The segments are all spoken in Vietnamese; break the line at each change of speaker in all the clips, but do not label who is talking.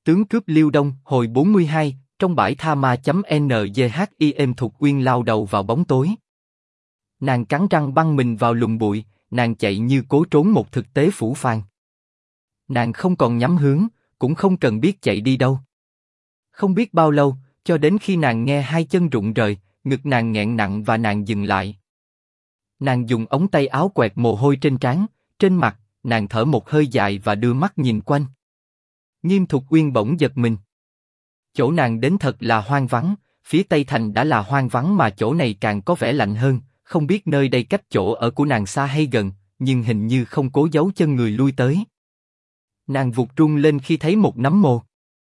Tướng cướp Liêu Đông, hồi 42, trong bãi tha ma.njhim Thục Uyên lao đầu vào bóng tối. Nàng cắn răng băng mình vào lùm bụi, nàng chạy như cố trốn một thực tế phũ phàng. Nàng không còn nhắm hướng, cũng không cần biết chạy đi đâu. Không biết bao lâu, cho đến khi nàng nghe hai chân rụng rời, ngực nàng nghẹn nặng và nàng dừng lại. Nàng dùng ống tay áo quẹt mồ hôi trên trán, trên mặt, nàng thở một hơi dài và đưa mắt nhìn quanh. Nghiêm Thục Uyên bỗng giật mình. Chỗ nàng đến thật là hoang vắng, phía Tây Thành đã là hoang vắng mà chỗ này càng có vẻ lạnh hơn, không biết nơi đây cách chỗ ở của nàng xa hay gần, nhưng hình như không cố giấu chân người lui tới. Nàng vụt run lên khi thấy một nấm mồ.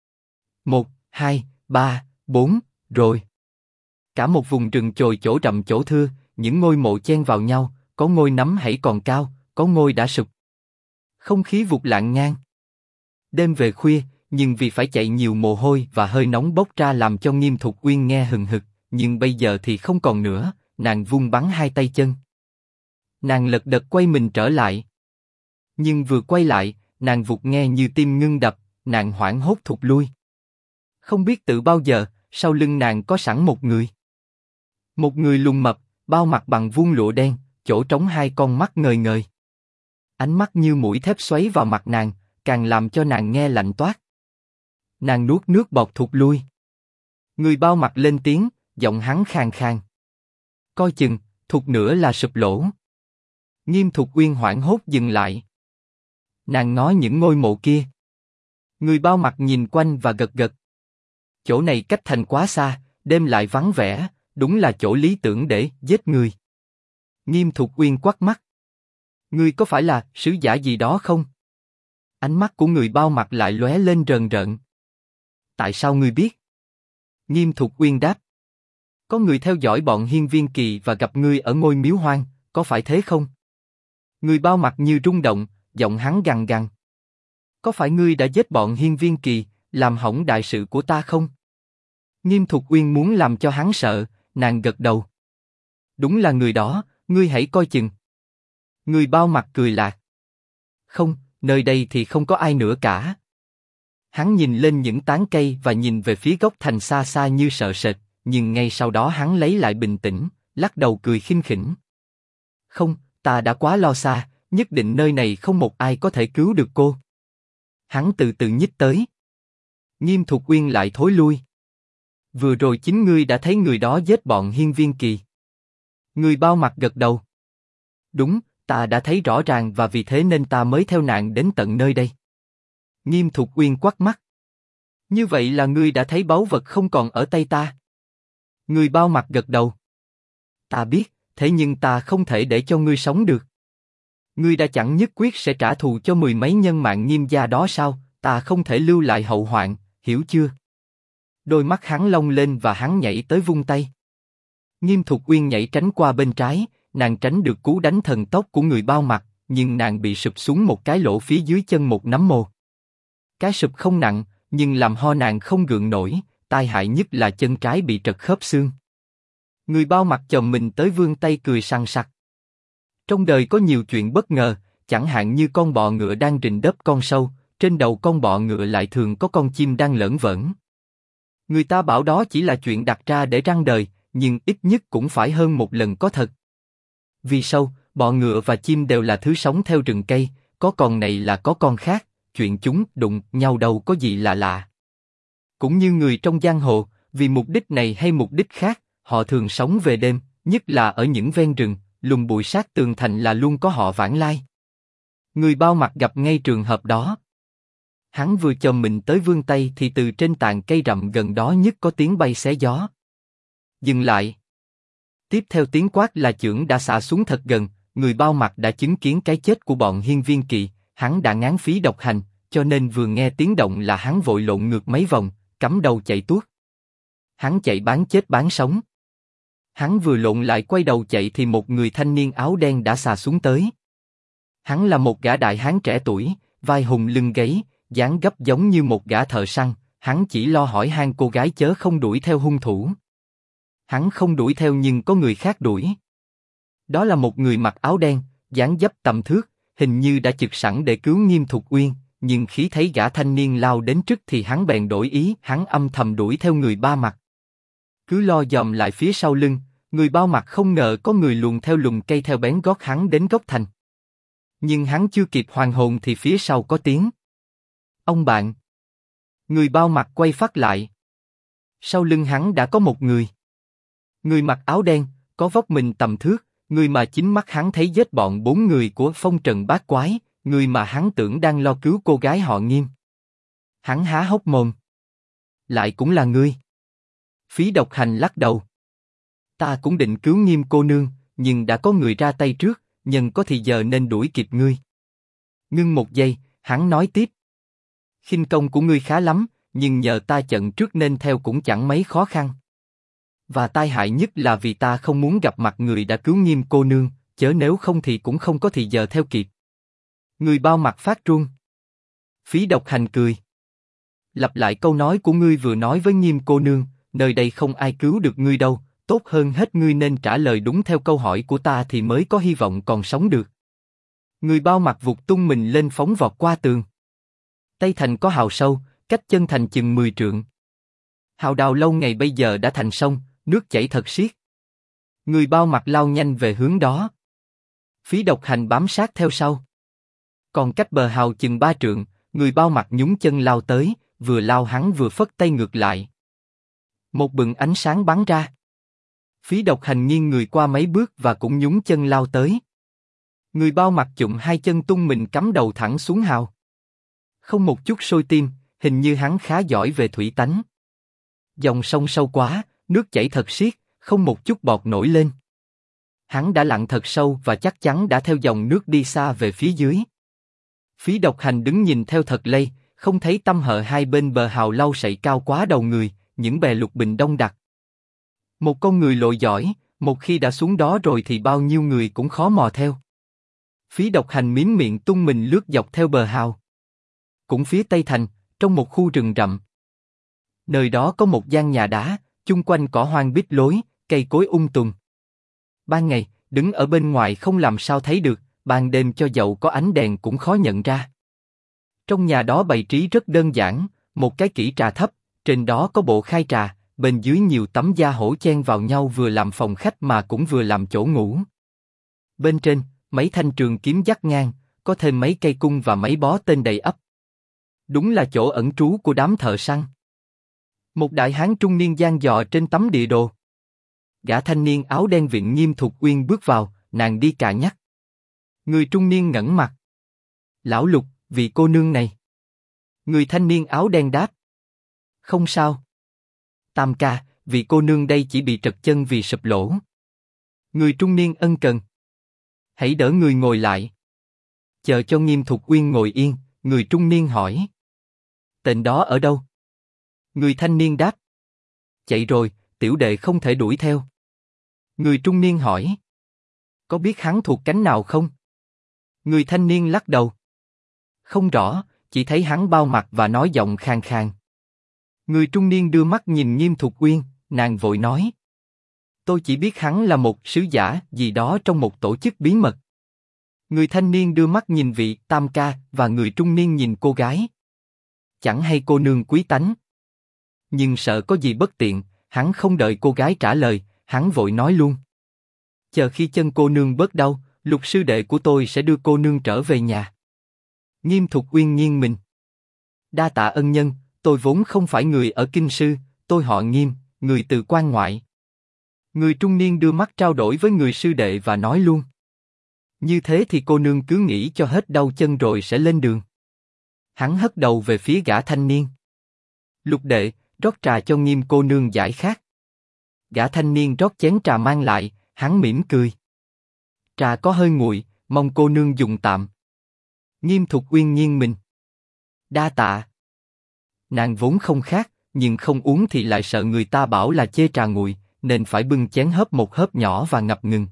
1, 2, 3, 4, rồi. Cả một vùng rừng chồi chỗ rậm chỗ thưa, những ngôi mộ chen vào nhau, có ngôi nấm hãy còn cao, có ngôi đã sụp. Không khí vụt lạng ngang. Đêm về khuya, nhưng vì phải chạy nhiều mồ hôi và hơi nóng bốc ra làm cho Nghiêm Thục Uyên nghe hừng hực, nhưng bây giờ thì không còn nữa, nàng vung bắn hai tay chân. Nàng lật đật quay mình trở lại. Nhưng vừa quay lại, nàng vụt nghe như tim ngưng đập, nàng hoảng hốt thụt lui. Không biết từ bao giờ, sau lưng nàng có sẵn một người. Một người lùn mập, bao mặt bằng vuông lụa đen, chỗ trống hai con mắt ngời ngời. Ánh mắt như mũi thép xoáy vào mặt nàng, càng làm cho nàng nghe lạnh toát. Nàng nuốt nước bọt thụt lui. Người bao mặt lên tiếng, giọng hắn khàn khàn. Coi chừng, thụt nữa là sụp lỗ. Nghiêm Thục Uyên hoảng hốt dừng lại. Nàng ngó những ngôi mộ kia. Người bao mặt nhìn quanh và gật gật. Chỗ này cách thành quá xa, đêm lại vắng vẻ, đúng là chỗ lý tưởng để giết người. Nghiêm Thục Uyên quắt mắt. Ngươi có phải là sứ giả gì đó không? Ánh mắt của người bao mặt lại lóe lên rờn rợn. Tại sao ngươi biết? Nghiêm Thục Uyên đáp. Có người theo dõi bọn Hiên Viên Kỳ và gặp ngươi ở ngôi miếu hoang, có phải thế không? Người bao mặt như rung động, giọng hắn gằn gằn. Có phải ngươi đã giết bọn Hiên Viên Kỳ, làm hỏng đại sự của ta không? Nghiêm Thục Uyên muốn làm cho hắn sợ, nàng gật đầu. Đúng là người đó, ngươi hãy coi chừng. Người bao mặt cười lạc. Không, nơi đây thì không có ai nữa cả. Hắn nhìn lên những tán cây và nhìn về phía góc thành xa xa như sợ sệt, nhưng ngay sau đó hắn lấy lại bình tĩnh, lắc đầu cười khinh khỉnh. Không, ta đã quá lo xa, nhất định nơi này không một ai có thể cứu được cô. Hắn từ từ nhích tới. Nghiêm Thục Uyên lại thối lui. Vừa rồi chính ngươi đã thấy người đó giết bọn Hiên Viên Kỳ. Người bao mặt gật đầu. Đúng, ta đã thấy rõ ràng và vì thế nên ta mới theo nạn đến tận nơi đây. Nghiêm Thục Uyên quắt mắt. Như vậy là ngươi đã thấy báu vật không còn ở tay ta. Người bao mặt gật đầu. Ta biết, thế nhưng ta không thể để cho ngươi sống được. Ngươi đã chẳng nhất quyết sẽ trả thù cho mười mấy nhân mạng Nghiêm gia đó sao? Ta không thể lưu lại hậu hoạn, hiểu chưa? Đôi mắt hắn long lên và hắn nhảy tới vung tay. Nghiêm Thục Uyên nhảy tránh qua bên trái, nàng tránh được cú đánh thần tốc của người bao mặt, nhưng nàng bị sụp xuống một cái lỗ phía dưới chân một nấm mồ. Cái sụp không nặng, nhưng làm ho nàng không gượng nổi, tai hại nhất là chân trái bị trật khớp xương. Người bao mặt chồm mình tới vươn tay cười sằng sặc. Trong đời có nhiều chuyện bất ngờ, chẳng hạn như con bọ ngựa đang rình đớp con sâu, trên đầu con bọ ngựa lại thường có con chim đang lởn vởn. Người ta bảo đó chỉ là chuyện đặt ra để răng đời, nhưng ít nhất cũng phải hơn một lần có thật. Vì sâu, bọ ngựa và chim đều là thứ sống theo rừng cây, có con này là có con khác, chuyện chúng đụng nhau đâu có gì là lạ. Cũng như người trong giang hồ, vì mục đích này hay mục đích khác, họ thường sống về đêm, nhất là ở những ven rừng, lùm bụi sát tường thành là luôn có họ vãng lai. Người bao mặt gặp ngay trường hợp đó. Hắn vừa chồm mình tới vươn tay thì từ trên tàn cây rậm gần đó nhất có tiếng bay xé gió. Dừng lại. Tiếp theo tiếng quát là chưởng đã xả xuống thật gần, người bao mặt đã chứng kiến cái chết của bọn Hiên Viên Kỳ, hắn đã ngán phí độc hành, cho nên vừa nghe tiếng động là hắn vội lộn ngược mấy vòng, cắm đầu chạy tuốt. Hắn chạy bán chết bán sống. Hắn vừa lộn lại quay đầu chạy thì một người thanh niên áo đen đã xà xuống tới. Hắn là một gã đại hán trẻ tuổi, vai hùng lưng gáy, dáng gấp giống như một gã thợ săn, hắn chỉ lo hỏi han cô gái chớ không đuổi theo hung thủ. Hắn không đuổi theo nhưng có người khác đuổi. Đó là một người mặc áo đen, dáng dấp tầm thước, hình như đã chực sẵn để cứu Nghiêm Thục Uyên, nhưng khi thấy gã thanh niên lao đến trước thì hắn bèn đổi ý, hắn âm thầm đuổi theo người ba mặt. Cứ lo dòm lại phía sau lưng, người bao mặt không ngờ có người luồn theo lùm cây theo bén gót hắn đến góc thành. Nhưng hắn chưa kịp hoàn hồn thì phía sau có tiếng. Ông bạn! Người bao mặt quay phát lại. Sau lưng hắn đã có một người. Người mặc áo đen, có vóc mình tầm thước, người mà chính mắt hắn thấy giết bọn 4 người của phong trần bát quái, người mà hắn tưởng đang lo cứu cô gái họ Nghiêm. Hắn há hốc mồm. Lại cũng là ngươi. Phí Độc Hành lắc đầu. Ta cũng định cứu Nghiêm cô nương, nhưng đã có người ra tay trước, nhân có thì giờ nên đuổi kịp ngươi. Ngưng một giây, hắn nói tiếp. Khinh công của ngươi khá lắm, nhưng nhờ ta chận trước nên theo cũng chẳng mấy khó khăn. Và tai hại nhất là vì ta không muốn gặp mặt người đã cứu Nghiêm cô nương, chớ nếu không thì cũng không có thì giờ theo kịp. Người bao mặt phát run. Phí Độc Hành cười. Lặp lại câu nói của ngươi vừa nói với Nghiêm cô nương, nơi đây không ai cứu được ngươi đâu, tốt hơn hết ngươi nên trả lời đúng theo câu hỏi của ta thì mới có hy vọng còn sống được. Người bao mặt vụt tung mình lên phóng vọt qua tường. Tây Thành có hào sâu, cách chân thành chừng 10 trượng. Hào đào lâu ngày bây giờ đã thành sông, nước chảy thật xiết. Người bao mặt lao nhanh về hướng đó. Phí Độc Hành bám sát theo sau. Còn cách bờ hào chừng 3 trượng, người bao mặt nhúng chân lao tới, vừa lao hắn vừa phất tay ngược lại. Một bừng ánh sáng bắn ra. Phí Độc Hành nghiêng người qua mấy bước và cũng nhúng chân lao tới. Người bao mặt chụm hai chân tung mình cắm đầu thẳng xuống hào. Không một chút sôi tim, hình như hắn khá giỏi về thủy tánh. Dòng sông sâu quá, nước chảy thật xiết, không một chút bọt nổi lên. Hắn đã lặn thật sâu và chắc chắn đã theo dòng nước đi xa về phía dưới. Phí Độc Hành đứng nhìn theo thật lây, không thấy tăm hờ hai bên bờ hào lau sậy cao quá đầu người, những bè lục bình đông đặc. Một con người lội giỏi, một khi đã xuống đó rồi thì bao nhiêu người cũng khó mò theo. Phí Độc Hành miếm miệng tung mình lướt dọc theo bờ hào. Cũng phía Tây Thành, trong một khu rừng rậm. Nơi đó có một gian nhà đá, chung quanh cỏ hoang bít lối, cây cối tùm. Ban ngày, đứng ở bên ngoài không làm sao thấy được, ban đêm cho dầu có ánh đèn cũng khó nhận ra. Trong nhà đó bày trí rất đơn giản, một cái kỹ trà thấp, trên đó có bộ khai trà, bên dưới nhiều tấm da hổ chen vào nhau vừa làm phòng khách mà cũng vừa làm chỗ ngủ. Bên trên, mấy thanh trường kiếm dắt ngang, có thêm mấy cây cung và mấy bó tên đầy ắp. Đúng là chỗ ẩn trú của đám thợ săn. Một đại hán trung niên giang dò trên tấm địa đồ. Gã thanh niên áo đen Viện Nghiêm Thục Uyên bước vào, nàng đi cà nhắc. Người trung niên ngẩng mặt. Lão Lục, vị cô nương này. Người thanh niên áo đen đáp. Không sao. Tam ca, vị cô nương đây chỉ bị trật chân vì sụp lỗ. Người trung niên ân cần. Hãy đỡ người ngồi lại. Chờ cho Nghiêm Thục Uyên ngồi yên, người trung niên hỏi. Tên đó ở đâu? Người thanh niên đáp. Chạy rồi, tiểu đệ không thể đuổi theo. Người trung niên hỏi. Có biết hắn thuộc cánh nào không? Người thanh niên lắc đầu. Không rõ, chỉ thấy hắn bao mặt và nói giọng khàn khàn. Người trung niên đưa mắt nhìn Nghiêm Thục Uyên, nàng vội nói. Tôi chỉ biết hắn là một sứ giả gì đó trong một tổ chức bí mật. Người thanh niên đưa mắt nhìn vị tam ca và người trung niên nhìn cô gái. Chẳng hay cô nương quý tánh. Nhưng sợ có gì bất tiện, hắn không đợi cô gái trả lời, hắn vội nói luôn. Chờ khi chân cô nương bớt đau, Lục sư đệ của tôi sẽ đưa cô nương trở về nhà. Nghiêm Thục Uyên nghiêng mình. Đa tạ ân nhân, tôi vốn không phải người ở Kinh Sư, tôi họ Nghiêm, người từ quan ngoại. Người trung niên đưa mắt trao đổi với người sư đệ và nói luôn. Như thế thì cô nương cứ nghĩ cho hết đau chân rồi sẽ lên đường. Hắn hất đầu về phía gã thanh niên. Lục đệ, rót trà cho Nghiêm cô nương giải khát. Gã thanh niên rót chén trà mang lại, hắn mỉm cười. Trà có hơi nguội, mong cô nương dùng tạm. Nghiêm Thục Uyên nghiêng mình. Đa tạ. Nàng vốn không khát, nhưng không uống thì lại sợ người ta bảo là chê trà nguội, nên phải bưng chén hớp một hớp nhỏ và ngập ngừng.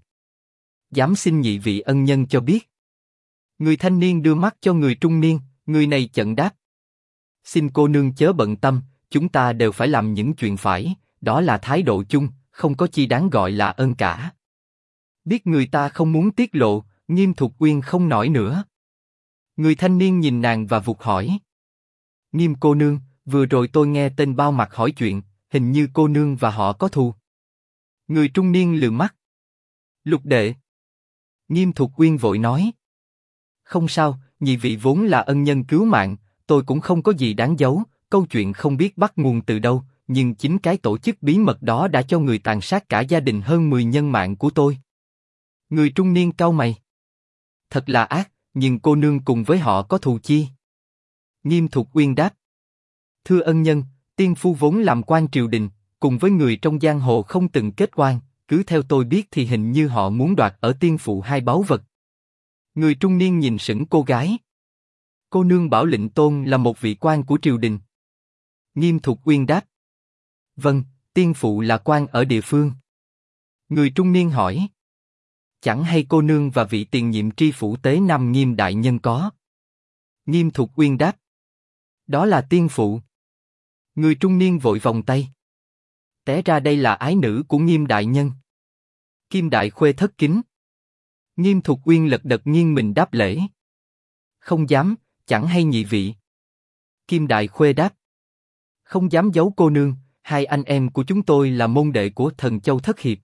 Dám xin nhị vị ân nhân cho biết. Người thanh niên đưa mắt cho người trung niên, người này chận đáp. Xin cô nương chớ bận tâm, chúng ta đều phải làm những chuyện phải, đó là thái độ chung, không có chi đáng gọi là ơn cả. Biết người ta không muốn tiết lộ, Nghiêm Thục Uyên không nói nữa. Người thanh niên nhìn nàng và vụt hỏi. Nghiêm cô nương, vừa rồi tôi nghe tên Bao Mặt hỏi chuyện, hình như cô nương và họ có thù. Người trung niên lườm mắt. Lục đệ. Nghiêm Thục Uyên vội nói. Không sao, nhị vị vốn là ân nhân cứu mạng, tôi cũng không có gì đáng giấu, câu chuyện không biết bắt nguồn từ đâu, nhưng chính cái tổ chức bí mật đó đã cho người tàn sát cả gia đình hơn 10 nhân mạng của tôi. Người trung niên cau mày. Thật là ác, nhưng cô nương cùng với họ có thù chi? Nghiêm Thục Uyên đáp. Thưa ân nhân, tiên phu vốn làm quan triều đình, cùng với người trong giang hồ không từng kết oan, cứ theo tôi biết thì hình như họ muốn đoạt ở tiên phụ hai báu vật. Người trung niên nhìn sững cô gái. Cô nương bảo Lệnh Tôn là một vị quan của triều đình. Nghiêm Thục Uyên đáp. Vâng, tiên phụ là quan ở địa phương. Người trung niên hỏi. Chẳng hay cô nương và vị tiền nhiệm tri phủ tế Nam Nghiêm đại nhân có? Nghiêm Thục Uyên đáp. Đó là tiên phụ. Người trung niên vội vòng tay. Té ra đây là ái nữ của Nghiêm đại nhân. Kim Đại Khuê thất kính. Nghiêm Thục Uyên lật đật nghiêng mình đáp lễ. Không dám, chẳng hay nhị vị. Kim Đại Khuê đáp. Không dám giấu cô nương, hai anh em của chúng tôi là môn đệ của Thần Châu Thất Hiệp.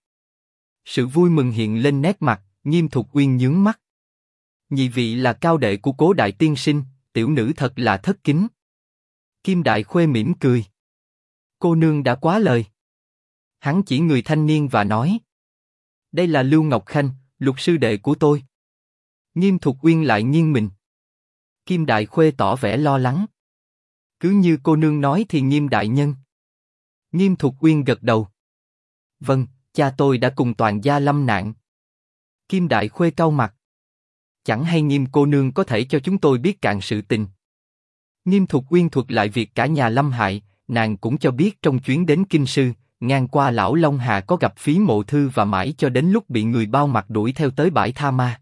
Sự vui mừng hiện lên nét mặt, Nghiêm Thục Uyên nhướng mắt. Nhị vị là cao đệ của Cố đại tiên sinh, tiểu nữ thật là thất kính. Kim Đại Khuê mỉm cười. Cô nương đã quá lời. Hắn chỉ người thanh niên và nói. Đây là Lưu Ngọc Khanh, lục sư đệ của tôi. Nghiêm Thục Uyên lại nghiêng mình. Kim Đại Khuê tỏ vẻ lo lắng. Cứ như cô nương nói thì Nghiêm đại nhân. Nghiêm Thục Uyên gật đầu. Vâng, cha tôi đã cùng toàn gia lâm nạn. Kim Đại Khuê cau mặt. Chẳng hay Nghiêm cô nương có thể cho chúng tôi biết cạn sự tình. Nghiêm Thục Uyên thuật lại việc cả nhà lâm hại, nàng cũng cho biết trong chuyến đến Kinh Sư, ngang qua lão Long Hà có gặp Phí Mộ Thư và mãi cho đến lúc bị người Bao Mặt đuổi theo tới bãi Tha Ma.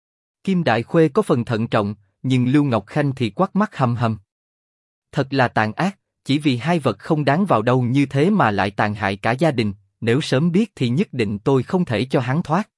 Kim Đại Khuê có phần thận trọng, nhưng Lưu Ngọc Khanh thì quắt mắt hầm hầm. Thật là tàn ác, chỉ vì hai vật không đáng vào đâu như thế mà lại tàn hại cả gia đình, nếu sớm biết thì nhất định tôi không thể cho hắn thoát.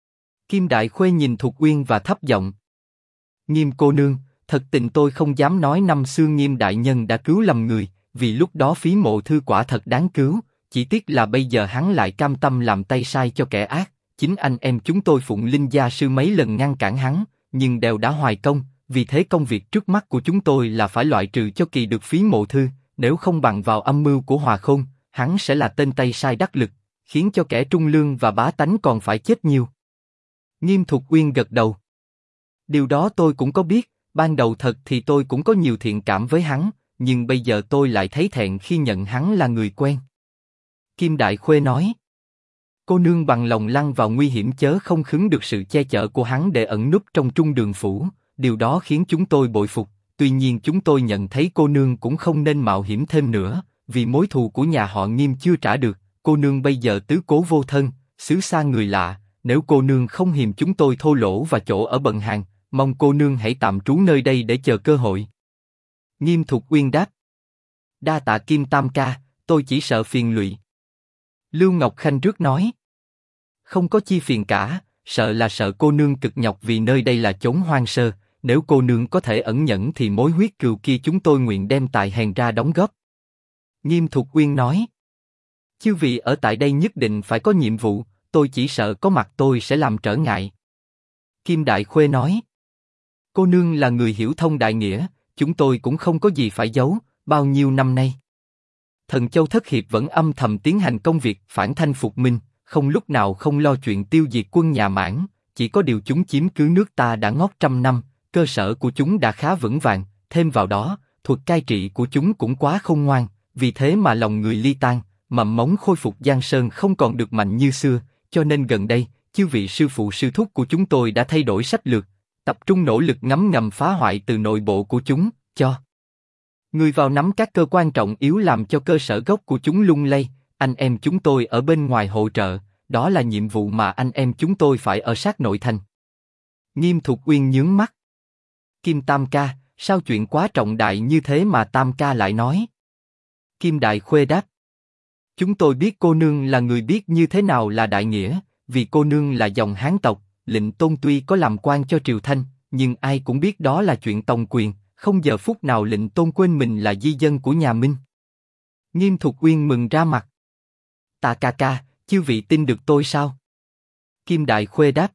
Kim Đại Khuê nhìn Thục Uyên và thấp giọng. Nghiêm cô nương, thật tình tôi không dám nói năm xưa Nghiêm đại nhân đã cứu lầm người, vì lúc đó Phí Mộ Thư quả thật đáng cứu, chỉ tiếc là bây giờ hắn lại cam tâm làm tay sai cho kẻ ác. Chính anh em chúng tôi Phụng Linh gia sư mấy lần ngăn cản hắn, nhưng đều đã hoài công, vì thế công việc trước mắt của chúng tôi là phải loại trừ cho kỳ được Phí Mộ Thư, nếu không bằng vào âm mưu của Hòa Khôn, hắn sẽ là tên tay sai đắc lực, khiến cho kẻ trung lương và bá tánh còn phải chết nhiều. Nghiêm Thục Uyên gật đầu. Điều đó tôi cũng có biết, ban đầu thật thì tôi cũng có nhiều thiện cảm với hắn, nhưng bây giờ tôi lại thấy thẹn khi nhận hắn là người quen. Kim Đại Khuê nói. Cô nương bằng lòng lăn vào nguy hiểm chớ không khứng được sự che chở của hắn để ẩn núp trong Trung Đường Phủ, điều đó khiến chúng tôi bội phục, tuy nhiên chúng tôi nhận thấy cô nương cũng không nên mạo hiểm thêm nữa, vì mối thù của nhà họ Nghiêm chưa trả được, cô nương bây giờ tứ cố vô thân, xứ xa người lạ, nếu cô nương không hiềm chúng tôi thô lỗ và chỗ ở bần hàng, mong cô nương hãy tạm trú nơi đây để chờ cơ hội. Nghiêm Thục Uyên đáp. Đa tạ Kim Tam ca, tôi chỉ sợ phiền lụy. Lưu Ngọc Khanh trước nói. Không có chi phiền cả, sợ là sợ cô nương cực nhọc vì nơi đây là chốn hoang sơ, nếu cô nương có thể ẩn nhẫn thì mối huyết cừu kia chúng tôi nguyện đem tài hèn ra đóng góp. Nghiêm Thục Uyên nói. Chư vị ở tại đây nhất định phải có nhiệm vụ, tôi chỉ sợ có mặt tôi sẽ làm trở ngại. Kim Đại Khuê nói. Cô nương là người hiểu thông đại nghĩa, chúng tôi cũng không có gì phải giấu, bao nhiêu năm nay. Thần Châu Thất Hiệp vẫn âm thầm tiến hành công việc phản thanh phục minh, không lúc nào không lo chuyện tiêu diệt quân nhà Mãn, chỉ có điều chúng chiếm cứ nước ta đã ngót trăm năm, cơ sở của chúng đã khá vững vàng, thêm vào đó, thuật cai trị của chúng cũng quá khôn ngoan, vì thế mà lòng người ly tan, mầm mống khôi phục Giang Sơn không còn được mạnh như xưa, cho nên gần đây, chư vị sư phụ sư thúc của chúng tôi đã thay đổi sách lược, tập trung nỗ lực ngấm ngầm phá hoại từ nội bộ của chúng, cho người vào nắm các cơ quan trọng yếu làm cho cơ sở gốc của chúng lung lay, anh em chúng tôi ở bên ngoài hỗ trợ, đó là nhiệm vụ mà anh em chúng tôi phải ở sát nội thành. Nghiêm Thục Uyên nhướng mắt. Kim Tam ca, sao chuyện quá trọng đại như thế mà Tam ca lại nói? Kim Đại Khuê đáp. Chúng tôi biết cô nương là người biết như thế nào là đại nghĩa, vì cô nương là dòng Hán tộc, Lệnh Tôn tuy có làm quan cho triều Thanh, nhưng ai cũng biết đó là chuyện tòng quyền, không giờ phút nào Lệnh Tôn quên mình là di dân của nhà Minh. Nghiêm Thục Uyên mừng ra mặt. Tạ ca ca, chư vị tin được tôi sao? Kim Đại Khuê đáp.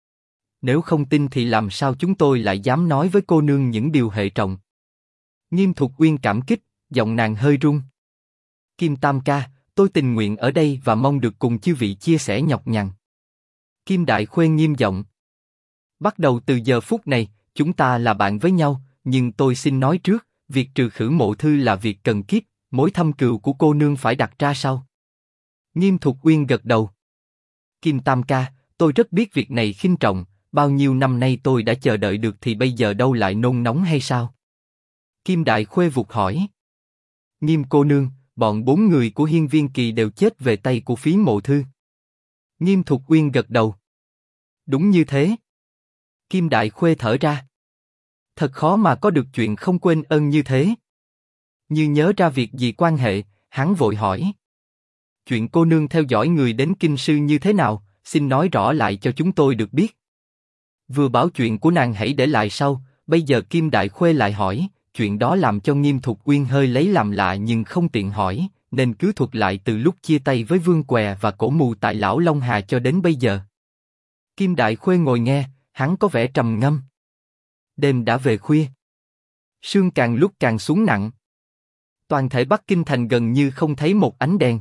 Nếu không tin thì làm sao chúng tôi lại dám nói với cô nương những điều hệ trọng. Nghiêm Thục Uyên cảm kích, giọng nàng hơi run. Kim Tam ca, tôi tình nguyện ở đây và mong được cùng chư vị chia sẻ nhọc nhằn. Kim Đại Khuê nghiêm giọng. Bắt đầu từ giờ phút này, chúng ta là bạn với nhau, nhưng tôi xin nói trước, việc trừ khử Mộ Thư là việc cần kiếp, mối thâm cừu của cô nương phải đặt ra sau. Nghiêm Thục Uyên gật đầu. Kim Tam ca, tôi rất biết việc này khinh trọng, bao nhiêu năm nay tôi đã chờ đợi được thì bây giờ đâu lại nôn nóng hay sao? Kim Đại Khuê vụt hỏi. Nghiêm cô nương, bọn 4 người của Hiên Viên Kỳ đều chết về tay của phí Mộ Thư. Nghiêm Thục Uyên gật đầu. Đúng như thế. Kim Đại Khuê thở ra. Thật khó mà có được chuyện không quên ơn như thế. Như nhớ ra việc gì quan hệ, hắn vội hỏi. Chuyện cô nương theo dõi người đến kinh sư như thế nào, xin nói rõ lại cho chúng tôi được biết. Vừa bảo chuyện của nàng hãy để lại sau, bây giờ Kim Đại Khuê lại hỏi, chuyện đó làm cho Nghiêm Thục Uyên hơi lấy làm lạ nhưng không tiện hỏi, nên cứ thuật lại từ lúc chia tay với Vương Què và Cổ Mù tại Lão Long Hà cho đến bây giờ. Kim Đại Khuê ngồi nghe, hắn có vẻ trầm ngâm. Đêm đã về khuya. Sương càng lúc càng xuống nặng. Toàn thể Bắc Kinh thành gần như không thấy một ánh đèn.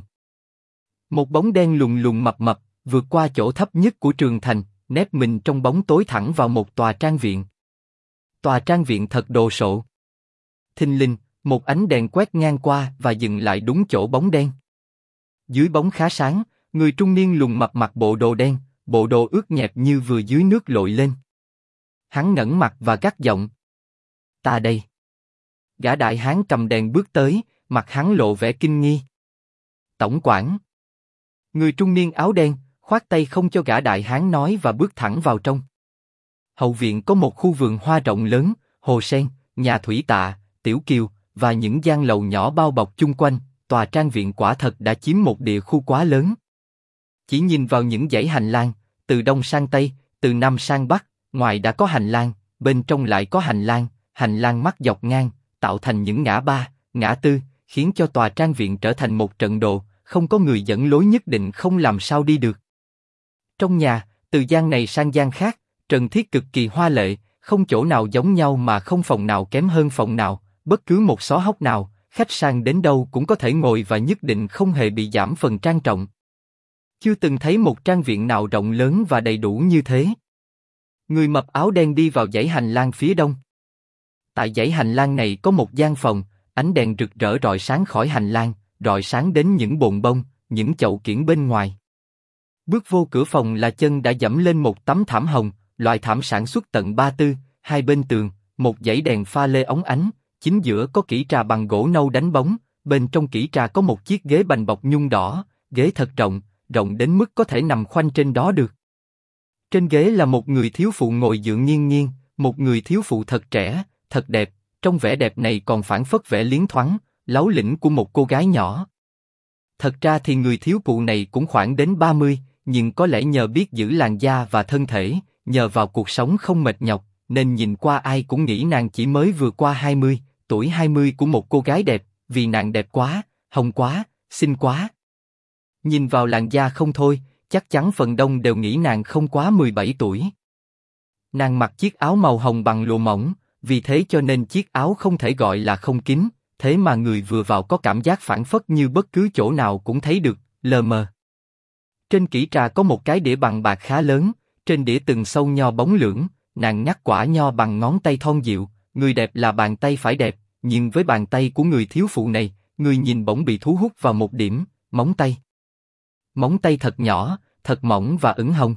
Một bóng đen lùng lùng mập mập, vượt qua chỗ thấp nhất của trường thành, nép mình trong bóng tối thẳng vào một tòa trang viện. Tòa trang viện thật đồ sộ. Thình lình, một ánh đèn quét ngang qua và dừng lại đúng chỗ bóng đen. Dưới bóng khá sáng, người trung niên lùng mập mặc bộ đồ đen, bộ đồ ướt nhẹp như vừa dưới nước lội lên. Hắn ngẩng mặt và gắt giọng. Ta đây. Gã đại hán cầm đèn bước tới, mặt hắn lộ vẻ kinh nghi. Tổng quản. Người trung niên áo đen, khoát tay không cho gã đại hán nói và bước thẳng vào trong. Hậu viện có một khu vườn hoa rộng lớn, hồ sen, nhà thủy tạ, tiểu kiều và những gian lầu nhỏ bao bọc chung quanh. Tòa trang viện quả thật đã chiếm một địa khu quá lớn. Chỉ nhìn vào những dãy hành lang, từ đông sang tây, từ nam sang bắc, ngoài đã có hành lang, bên trong lại có hành lang mắt dọc ngang, tạo thành những ngã ba, ngã tư, khiến cho tòa trang viện trở thành một trận đồ, không có người dẫn lối nhất định không làm sao đi được. Trong nhà, từ gian này sang gian khác, trần thiết cực kỳ hoa lệ, không chỗ nào giống nhau mà không phòng nào kém hơn phòng nào, bất cứ một xó hốc nào, khách sang đến đâu cũng có thể ngồi và nhất định không hề bị giảm phần trang trọng. Chưa từng thấy một trang viện nào rộng lớn và đầy đủ như thế. Người mập áo đen đi vào dãy hành lang phía đông. Tại dãy hành lang này có một gian phòng, ánh đèn rực rỡ rọi sáng khỏi hành lang, rọi sáng đến những bồn bông, những chậu kiểng bên ngoài. Bước vô cửa phòng là chân đã dẫm lên một tấm thảm hồng, loại thảm sản xuất tận 3 tư, hai bên tường, một dãy đèn pha lê óng ánh, chính giữa có kỷ trà bằng gỗ nâu đánh bóng, bên trong kỷ trà có một chiếc ghế bành bọc nhung đỏ, ghế thật rộng, rộng đến mức có thể nằm khoanh trên đó được. Trên ghế là một người thiếu phụ ngồi dựa nghiêng nghiêng, một người thiếu phụ thật trẻ, thật đẹp, trong vẻ đẹp này còn phảng phất vẻ liến thoáng, láu lĩnh của một cô gái nhỏ. Thật ra thì người thiếu phụ này cũng khoảng đến 30, nhưng có lẽ nhờ biết giữ làn da và thân thể, nhờ vào cuộc sống không mệt nhọc, nên nhìn qua ai cũng nghĩ nàng chỉ mới vừa qua 20, tuổi 20 của một cô gái đẹp, vì nàng đẹp quá, hồng quá, xinh quá. Nhìn vào làn da không thôi, chắc chắn phần đông đều nghĩ nàng không quá 17 tuổi. Nàng mặc chiếc áo màu hồng bằng lụa mỏng, vì thế cho nên chiếc áo không thể gọi là không kín, thế mà người vừa vào có cảm giác phảng phất như bất cứ chỗ nào cũng thấy được, lờ mờ. Trên kỷ trà có một cái đĩa bằng bạc khá lớn, trên đĩa từng sâu nho bóng lưỡng, nàng ngắt quả nho bằng ngón tay thon dịu, người đẹp là bàn tay phải đẹp, nhưng với bàn tay của người thiếu phụ này, người nhìn bỗng bị thu hút vào một điểm, móng tay. Móng tay thật nhỏ, thật mỏng và ửng hồng.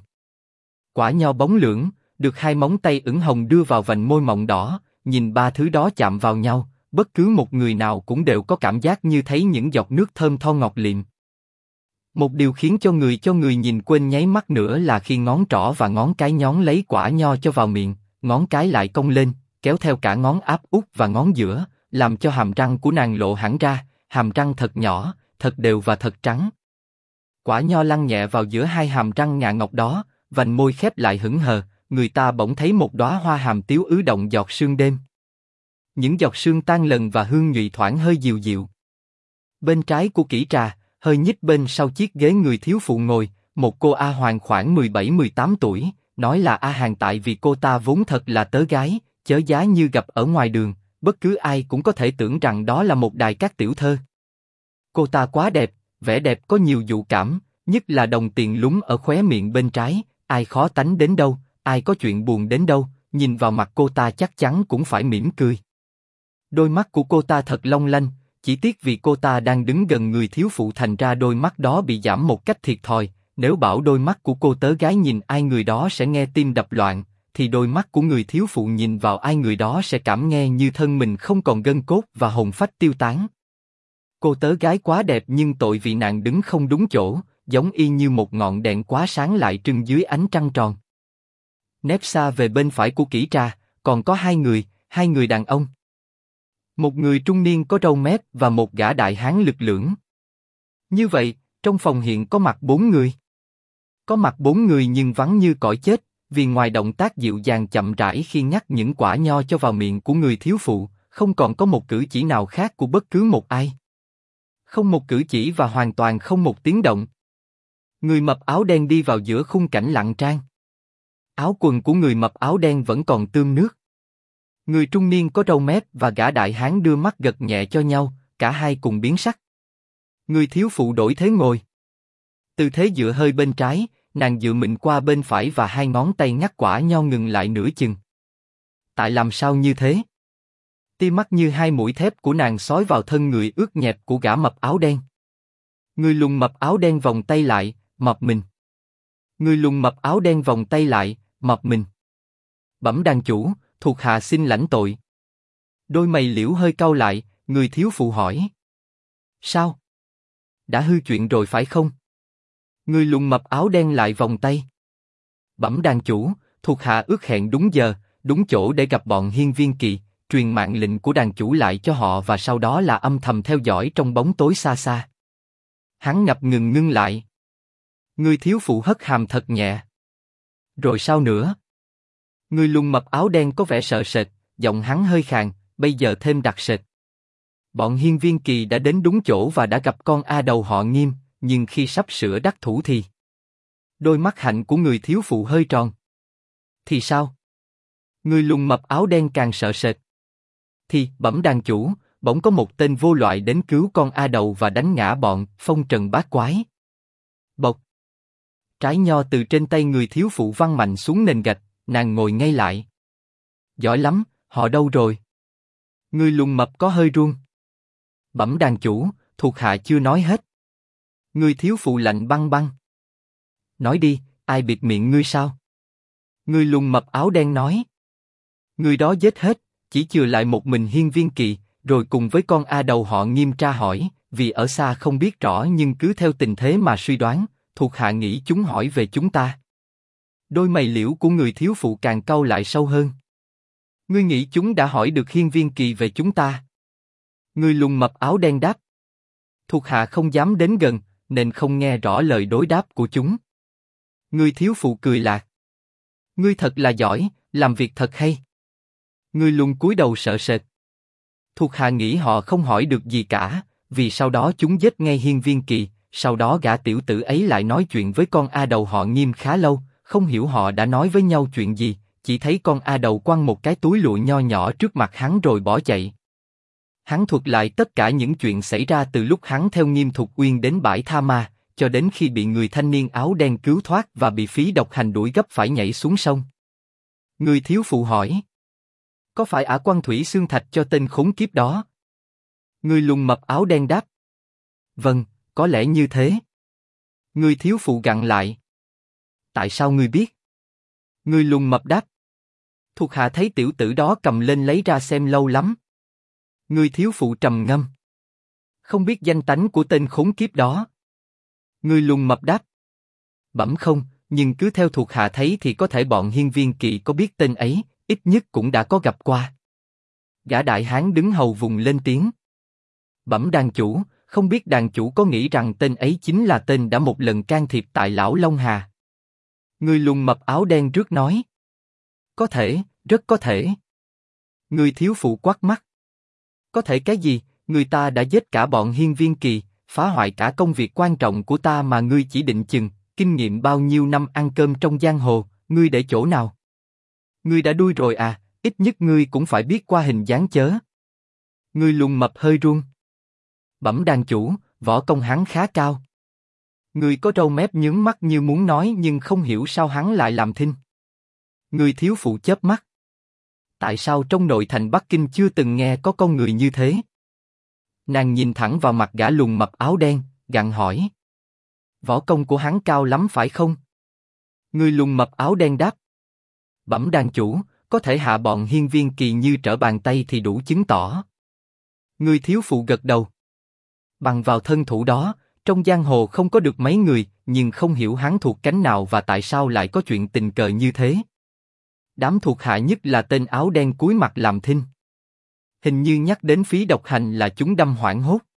Quả nho bóng lưỡng, được hai móng tay ửng hồng đưa vào vành môi mọng đỏ, nhìn ba thứ đó chạm vào nhau, bất cứ một người nào cũng đều có cảm giác như thấy những giọt nước thơm tho ngọt lịm. Một điều khiến cho người nhìn quên nháy mắt nữa là khi ngón trỏ và ngón cái nhón lấy quả nho cho vào miệng, ngón cái lại cong lên, kéo theo cả ngón áp út và ngón giữa, làm cho hàm răng của nàng lộ hẳn ra, hàm răng thật nhỏ, thật đều và thật trắng. Quả nho lăn nhẹ vào giữa hai hàm răng ngà ngọc đó, vành môi khép lại hững hờ, người ta bỗng thấy một đóa hoa hàm tiếu ứ động giọt sương đêm. Những giọt sương tan lần và hương nhụy thoảng hơi dịu dịu. Bên trái của kỹ trà, hơi nhích bên sau chiếc ghế người thiếu phụ ngồi, một cô A Hoàng khoảng 17-18 tuổi, nói là A Hàng tại vì cô ta vốn thật là tớ gái, chớ giá như gặp ở ngoài đường, bất cứ ai cũng có thể tưởng rằng đó là một đài cát tiểu thơ. Cô ta quá đẹp, vẻ đẹp có nhiều dụ cảm, nhất là đồng tiền lúng ở khóe miệng bên trái, ai khó tánh đến đâu, ai có chuyện buồn đến đâu, nhìn vào mặt cô ta chắc chắn cũng phải mỉm cười. Đôi mắt của cô ta thật long lanh, chỉ tiếc vì cô ta đang đứng gần người thiếu phụ thành ra đôi mắt đó bị giảm một cách thiệt thòi. Nếu bảo đôi mắt của cô tớ gái nhìn ai người đó sẽ nghe tim đập loạn, thì đôi mắt của người thiếu phụ nhìn vào ai người đó sẽ cảm nghe như thân mình không còn gân cốt và hồn phách tiêu tán. Cô tớ gái quá đẹp nhưng tội vì nàng đứng không đúng chỗ, giống y như một ngọn đèn quá sáng lại trưng dưới ánh trăng tròn. Nép xa về bên phải của kỹ trà, còn có hai người đàn ông. Một người trung niên có râu mép và một gã đại hán lực lưỡng. Như vậy, trong phòng hiện có mặt 4 người. Có mặt 4 người nhưng vắng như cõi chết, vì ngoài động tác dịu dàng chậm rãi khi nhắc những quả nho cho vào miệng của người thiếu phụ, không còn có một cử chỉ nào khác của bất cứ một ai. Không một cử chỉ và hoàn toàn không một tiếng động. Người mập áo đen đi vào giữa khung cảnh lặng trang. Áo quần của người mập áo đen vẫn còn tươm nước. Người trung niên có râu mép và gã đại hán đưa mắt gật nhẹ cho nhau, cả hai cùng biến sắc. Người thiếu phụ đổi thế ngồi. Tư thế dựa hơi bên trái, nàng dựa mịn qua bên phải và hai ngón tay ngắt quả nho ngừng lại nửa chừng. Tại làm sao như thế? Tia mắt như hai mũi thép của nàng xói vào thân người ướt nhẹp của gã mập áo đen. Người lùn mập áo đen vòng tay lại, mập mình. Người lùn mập áo đen vòng tay lại, mập mình. Bẩm đàn chủ, thuộc hạ xin lãnh tội. Đôi mày liễu hơi cau lại, người thiếu phụ hỏi. Sao? Đã hư chuyện rồi phải không? Người lùn mập áo đen lại vòng tay. Bẩm đàn chủ, thuộc hạ ước hẹn đúng giờ, đúng chỗ để gặp bọn Hiên Viên Kỳ, truyền mạng lệnh của đàn chủ lại cho họ và sau đó là âm thầm theo dõi trong bóng tối xa xa. Hắn ngập ngừng ngưng lại. Người thiếu phụ hất hàm thật nhẹ. Rồi sao nữa? Người lùn mập áo đen có vẻ sợ sệt, giọng hắn hơi khàn, bây giờ thêm đặc sệt. Bọn Hiên Viên Kỳ đã đến đúng chỗ và đã gặp con A đầu họ Nghiêm, nhưng khi sắp sửa đắc thủ thì... Đôi mắt hạnh của người thiếu phụ hơi tròn. Thì sao? Người lùn mập áo đen càng sợ sệt. Thì, bẩm đàn chủ, bỗng có một tên vô loại đến cứu con A đầu và đánh ngã bọn phong trần bát quái. Bộc. Trái nho từ trên tay người thiếu phụ văng mạnh xuống nền gạch, nàng ngồi ngay lại. Giỏi lắm, họ đâu rồi? Người lùn mập có hơi run. Bẩm đàn chủ, thuộc hạ chưa nói hết. Người thiếu phụ lạnh băng băng. Nói đi, ai bịt miệng ngươi sao? Người lùn mập áo đen nói. Người đó giết hết, chỉ chừa lại một mình Hiên Viên Kỳ, rồi cùng với con A đầu họ Nghiêm tra hỏi, vì ở xa không biết rõ nhưng cứ theo tình thế mà suy đoán, thuộc hạ nghĩ chúng hỏi về chúng ta. Đôi mày liễu của người thiếu phụ càng cau lại sâu hơn. Ngươi nghĩ chúng đã hỏi được Hiên Viên Kỳ về chúng ta? Người lùn mập áo đen đáp. Thuộc hạ không dám đến gần, nên không nghe rõ lời đối đáp của chúng. Người thiếu phụ cười lạc. Ngươi thật là giỏi, làm việc thật hay. Người lùn cúi đầu sợ sệt. Thuộc hạ nghĩ họ không hỏi được gì cả, vì sau đó chúng giết ngay Hiên Viên Kỳ, sau đó gã tiểu tử ấy lại nói chuyện với con A đầu họ Nghiêm khá lâu, không hiểu họ đã nói với nhau chuyện gì, chỉ thấy con A đầu quăng một cái túi lụa nho nhỏ trước mặt hắn rồi bỏ chạy. Hắn thuật lại tất cả những chuyện xảy ra từ lúc hắn theo Nghiêm Thục Uyên đến bãi Tha Ma, cho đến khi bị người thanh niên áo đen cứu thoát và bị phí độc hành đuổi gấp phải nhảy xuống sông. Người thiếu phụ hỏi. Có phải ả quăng thủy xương thạch cho tên khốn kiếp đó? Người lùn mập áo đen đáp. Vâng, có lẽ như thế. Người thiếu phụ gặn lại. Tại sao ngươi biết? Người lùn mập đáp. Thuộc hạ thấy tiểu tử đó cầm lên lấy ra xem lâu lắm. Người thiếu phụ trầm ngâm. Không biết danh tánh của tên khốn kiếp đó. Người lùn mập đáp. Bẩm không, nhưng cứ theo thuộc hạ thấy thì có thể bọn Hiên Viên Kỳ có biết tên ấy, ít nhất cũng đã có gặp qua. Gã đại hán đứng hầu vùng lên tiếng. Bẩm đàn chủ, không biết đàn chủ có nghĩ rằng tên ấy chính là tên đã một lần can thiệp tại lão Long Hà. Người lùn mập áo đen rước nói. Có thể, rất có thể. Người thiếu phụ quát mắt. Có thể cái gì? Người ta đã giết cả bọn Hiên Viên Kỳ, phá hoại cả công việc quan trọng của ta mà ngươi chỉ định chừng, kinh nghiệm bao nhiêu năm ăn cơm trong giang hồ, ngươi để chỗ nào? Ngươi đã đuôi rồi à, ít nhất ngươi cũng phải biết qua hình dáng chớ. Ngươi lùn mập hơi run. Bẩm đàn chủ, võ công hắn khá cao. Ngươi có râu mép nhướng mắt như muốn nói nhưng không hiểu sao hắn lại làm thinh. Ngươi thiếu phụ chớp mắt. Tại sao trong nội thành Bắc Kinh chưa từng nghe có con người như thế? Nàng nhìn thẳng vào mặt gã lùn mập áo đen, gặng hỏi. Võ công của hắn cao lắm phải không? Người lùn mập áo đen đáp. Bẩm đàn chủ, có thể hạ bọn Hiên Viên Kỳ như trở bàn tay thì đủ chứng tỏ. Người thiếu phụ gật đầu. Bằng vào thân thủ đó, trong giang hồ không có được mấy người, nhưng không hiểu hắn thuộc cánh nào và tại sao lại có chuyện tình cờ như thế. Đám thuộc hạ nhất là tên áo đen cúi mặt làm thinh. Hình như nhắc đến phí độc hành là chúng đâm hoảng hốt.